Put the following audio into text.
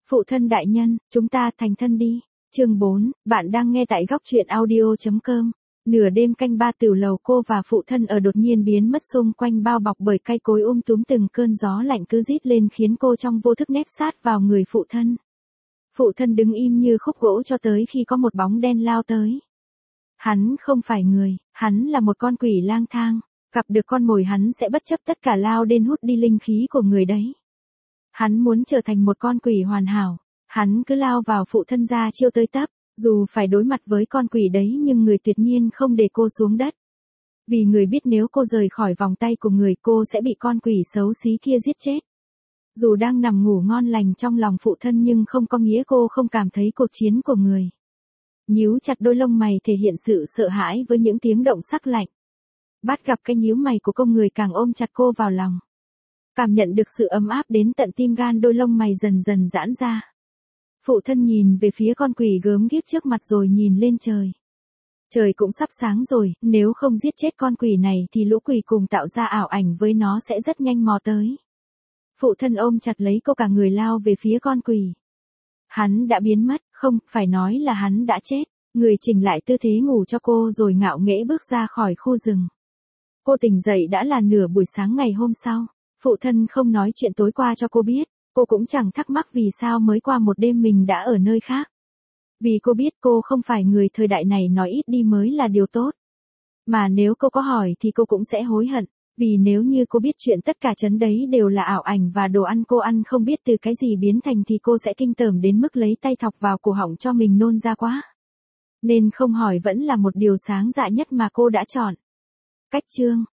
Phụ thân đại nhân, chúng ta thành thân đi. Chương 4, bạn đang nghe tại góc truyện audio.com. Nửa đêm canh ba, tiểu lầu cô và phụ thân ở đột nhiên biến mất, xung quanh bao bọc bởi cây cối túm, từng cơn gió lạnh cứ rít lên khiến cô trong vô thức nép sát vào người phụ thân. Phụ thân đứng im như khúc gỗ cho tới khi có một bóng đen lao tới. Hắn không phải người, hắn là một con quỷ lang thang. Gặp được con mồi hắn sẽ bất chấp tất cả lao đến hút đi linh khí của người đấy. Hắn muốn trở thành một con quỷ hoàn hảo. Hắn cứ lao vào phụ thân ra chiêu tới tấp. Dù phải đối mặt với con quỷ đấy nhưng người tuyệt nhiên không để cô xuống đất. Vì người biết nếu cô rời khỏi vòng tay của người, cô sẽ bị con quỷ xấu xí kia giết chết. Dù đang nằm ngủ ngon lành trong lòng phụ thân nhưng không có nghĩa cô không cảm thấy cuộc chiến của người. Nhíu chặt đôi lông mày thể hiện sự sợ hãi với những tiếng động sắc lạnh. Bắt gặp cái nhíu mày của con người càng ôm chặt cô vào lòng. Cảm nhận được sự ấm áp đến tận tim gan, đôi lông mày dần dần giãn ra. Phụ thân nhìn về phía con quỷ gớm ghiếc trước mặt rồi nhìn lên trời. Trời cũng sắp sáng rồi, nếu không giết chết con quỷ này thì lũ quỷ cùng tạo ra ảo ảnh với nó sẽ rất nhanh mò tới. Phụ thân ôm chặt lấy cô, cả người lao về phía con quỷ. Hắn đã biến mất, không, phải nói là hắn đã chết. Người chỉnh lại tư thế ngủ cho cô rồi ngạo nghễ bước ra khỏi khu rừng. Cô tỉnh dậy đã là nửa buổi sáng ngày hôm sau. Phụ thân không nói chuyện tối qua cho cô biết. Cô cũng chẳng thắc mắc vì sao mới qua một đêm mình đã ở nơi khác. Vì cô biết cô không phải người thời đại này nói ít đi mới là điều tốt. Mà nếu cô có hỏi thì cô cũng sẽ hối hận. Vì nếu như cô biết chuyện tất cả trấn đấy đều là ảo ảnh và đồ ăn cô ăn không biết từ cái gì biến thành thì cô sẽ kinh tởm đến mức lấy tay thọc vào cổ họng cho mình nôn ra quá. Nên không hỏi vẫn là một điều sáng dạ nhất mà cô đã chọn. Cách chương